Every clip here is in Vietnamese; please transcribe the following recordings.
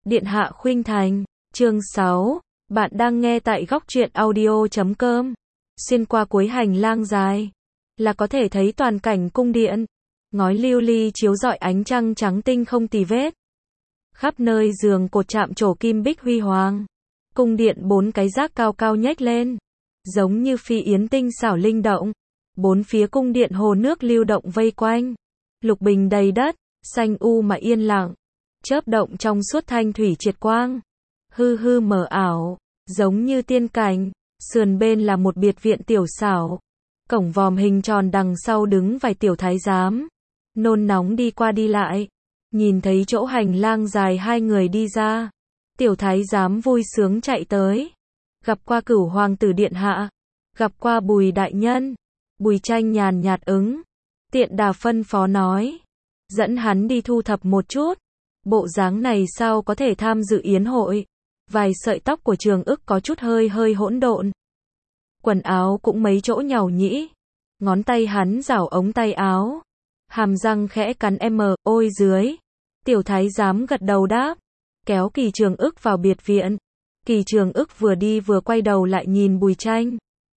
Điện hạ khuynh thành, chương 6, bạn đang nghe tại góc truyện audio.com. Xuyên qua cuối hành lang dài, là có thể thấy toàn cảnh cung điện. Ngói lưu ly chiếu rọi ánh trăng trắng tinh không tì vết. Khắp nơi giường cột chạm trổ kim bích huy hoàng. Cung điện bốn cái giác cao cao nhếch lên, giống như phi yến tinh xảo linh động. Bốn phía cung điện hồ nước lưu động vây quanh. Lục bình đầy đất, xanh u mà yên lặng. Chớp động trong suốt thanh thủy triệt quang. Hư hư mờ ảo, giống như tiên cảnh. Sườn bên là một biệt viện tiểu xảo. Cổng vòm hình tròn đằng sau đứng vài tiểu thái giám. Nôn nóng đi qua đi lại. Nhìn thấy chỗ hành lang dài hai người đi ra. Tiểu thái giám vui sướng chạy tới. Gặp qua Cửu hoàng tử điện hạ. Gặp qua Bùi đại nhân. Bùi Tranh nhàn nhạt ứng. Tiện đà phân phó nói. Dẫn hắn đi thu thập một chút. Bộ dáng này sao có thể tham dự yến hội. Vài sợi tóc của Trường Ức có chút hơi hỗn độn. Quần áo cũng mấy chỗ nhàu nhĩ. Ngón tay hắn rảo ống tay áo. Hàm răng khẽ cắn ôi dưới. Tiểu thái giám gật đầu đáp. Kéo Kỳ Trường Ức vào biệt viện. Kỳ Trường Ức vừa đi vừa quay đầu lại nhìn Bùi Tranh.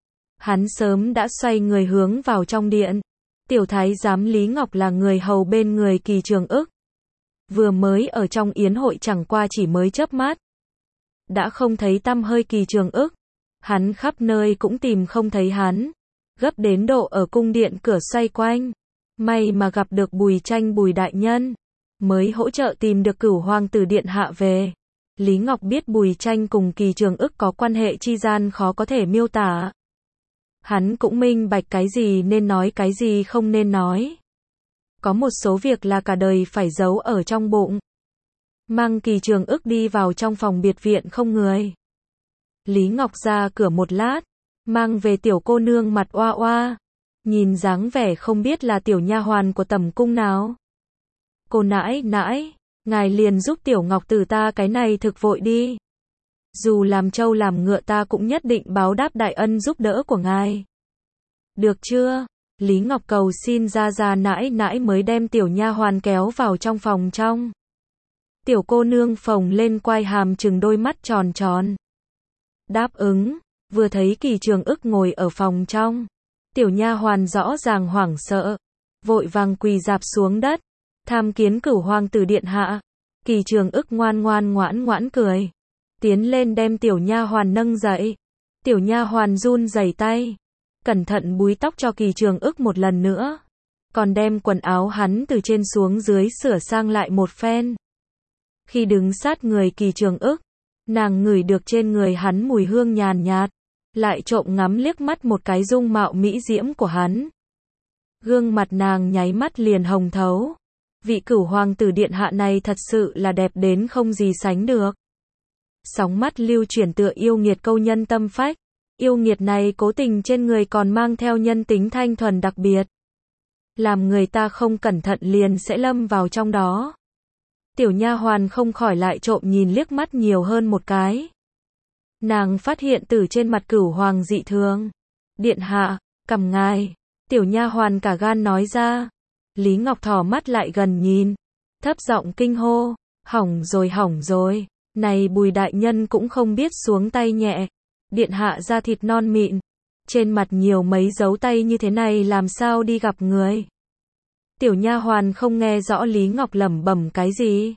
Hắn sớm đã xoay người hướng vào trong điện. Tiểu thái giám Lý Ngọc là người hầu bên người Kỳ Trường Ức. Vừa mới ở trong yến hội chẳng qua chỉ mới chớp mắt. Đã không thấy tăm hơi Kỳ Trường Ức. Hắn khắp nơi cũng tìm không thấy hắn. Gấp đến độ ở cung điện cửa xoay quanh. May mà gặp được Bùi Tranh Bùi đại nhân. Mới hỗ trợ tìm được Cửu hoàng tử điện hạ về. Lý Ngọc biết Bùi Tranh cùng Kỳ Trường Ức có quan hệ chi gian khó có thể miêu tả. Hắn cũng minh bạch cái gì nên nói cái gì không nên nói. Có một số việc là cả đời phải giấu ở trong bụng. Mang Kỳ Trường Ức đi vào trong phòng biệt viện không người. Lý Ngọc ra cửa một lát, mang về tiểu cô nương mặt oa oa. Nhìn dáng vẻ không biết là tiểu nha hoàn của tẩm cung nào. Cô nãi, ngài liền giúp tiểu Ngọc Tử ta cái này thực vội đi. Dù làm trâu làm ngựa ta cũng nhất định báo đáp đại ân giúp đỡ của ngài. Được chưa? Lý Ngọc cầu xin ra nãi mới đem tiểu nha hoàn kéo vào trong phòng trong. Tiểu cô nương phồng lên quai hàm trừng đôi mắt tròn tròn. Đáp ứng, vừa thấy Kỳ Trường Ức ngồi ở phòng trong. Tiểu nha hoàn rõ ràng hoảng sợ. Vội vàng quỳ rạp xuống đất. Tham kiến Cửu hoàng tử điện hạ. Kỳ Trường Ức ngoan ngoãn cười. Tiến lên đem tiểu nha hoàn nâng dậy. Tiểu nha hoàn run rẩy tay. Cẩn thận búi tóc cho Kỳ Trường Ức một lần nữa. Còn đem quần áo hắn từ trên xuống dưới sửa sang lại một phen. Khi đứng sát người Kỳ Trường Ức, nàng ngửi được trên người hắn mùi hương nhàn nhạt. Lại trộm ngắm liếc mắt một cái dung mạo mỹ diễm của hắn. Gương mặt nàng nháy mắt liền hồng thấu. Vị Cửu hoàng tử điện hạ này thật sự là đẹp đến không gì sánh được. Sóng mắt lưu chuyển tựa yêu nghiệt câu nhân tâm phách. Yêu nghiệt này cố tình trên người còn mang theo nhân tính thanh thuần đặc biệt. Làm người ta không cẩn thận liền sẽ lâm vào trong đó. Tiểu nha hoàn không khỏi lại trộm nhìn liếc mắt nhiều hơn một cái. Nàng phát hiện từ trên mặt Cửu hoàng dị thường. Điện hạ, cầm ngài. Tiểu nha hoàn cả gan nói ra. Lý Ngọc thò mắt lại gần nhìn. Thấp giọng kinh hô. Hỏng rồi. Này Bùi đại nhân cũng không biết xuống tay nhẹ. Điện hạ da thịt non mịn. Trên mặt nhiều mấy dấu tay như thế này làm sao đi gặp người. Tiểu nha hoàn không nghe rõ Lý Ngọc lẩm bẩm cái gì.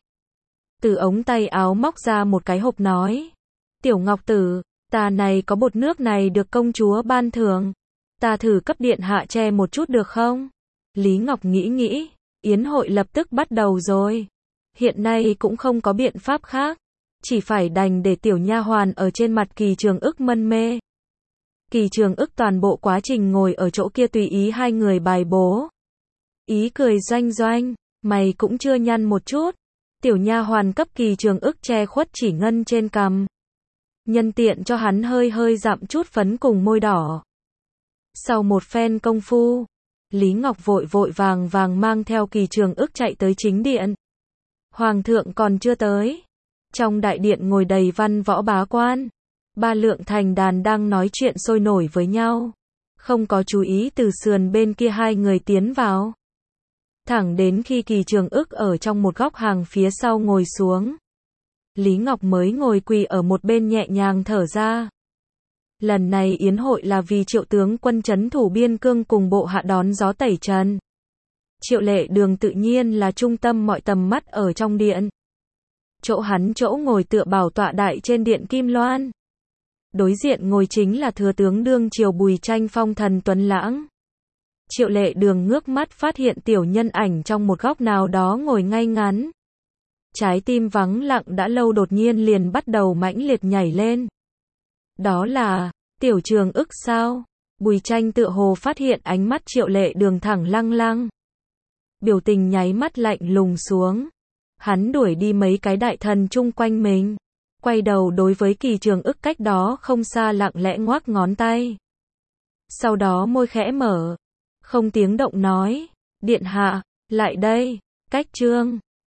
Từ ống tay áo móc ra một cái hộp nói. Tiểu Ngọc Tử, ta này có bột nước này được công chúa ban thưởng. Ta thử cấp điện hạ che một chút được không? Lý Ngọc nghĩ, yến hội lập tức bắt đầu rồi. Hiện nay cũng không có biện pháp khác. Chỉ phải đành để tiểu nha hoàn ở trên mặt Kỳ Trường Ức mân mê. Kỳ Trường Ức toàn bộ quá trình ngồi ở chỗ kia tùy ý hai người bài bố. Ý cười doanh, mày cũng chưa nhăn một chút. Tiểu nha hoàn cấp Kỳ Trường Ức che khuất chỉ ngân trên cằm. Nhân tiện cho hắn hơi dặm chút phấn cùng môi đỏ. Sau một phen công phu, Lý Ngọc vội vàng mang theo Kỳ Trường Ức chạy tới chính điện. Hoàng thượng còn chưa tới. Trong đại điện ngồi đầy văn võ bá quan. Ba lượng thành đàn đang nói chuyện sôi nổi với nhau. Không có chú ý từ sườn bên kia hai người tiến vào. Thẳng đến khi Kỳ Trường Ức ở trong một góc hàng phía sau ngồi xuống. Lý Ngọc mới ngồi quỳ ở một bên nhẹ nhàng thở ra. Lần này yến hội là vì Triệu tướng quân trấn thủ biên cương cùng bộ hạ đón gió tẩy trần. Triệu Lệ Đường tự nhiên là trung tâm mọi tầm mắt ở trong điện. Chỗ hắn chỗ ngồi tựa bảo tọa đại trên điện Kim Loan. Đối diện ngồi chính là thừa tướng đương triều Bùi Tranh phong thần tuấn lãng. Triệu Lệ Đường ngước mắt phát hiện tiểu nhân ảnh trong một góc nào đó ngồi ngay ngắn. Trái tim vắng lặng đã lâu đột nhiên liền bắt đầu mãnh liệt nhảy lên. Đó là Tiểu Trường Ức sao? Bùi Tranh tựa hồ phát hiện ánh mắt Triệu Lệ Đường thẳng lăng lăng. Biểu tình nháy mắt lạnh lùng xuống. Hắn đuổi đi mấy cái đại thần chung quanh mình. Quay đầu đối với Kỳ Trường Ức cách đó không xa lặng lẽ ngoắc ngón tay. Sau đó môi khẽ mở. Không tiếng động nói. Điện hạ, lại đây. Cách trương.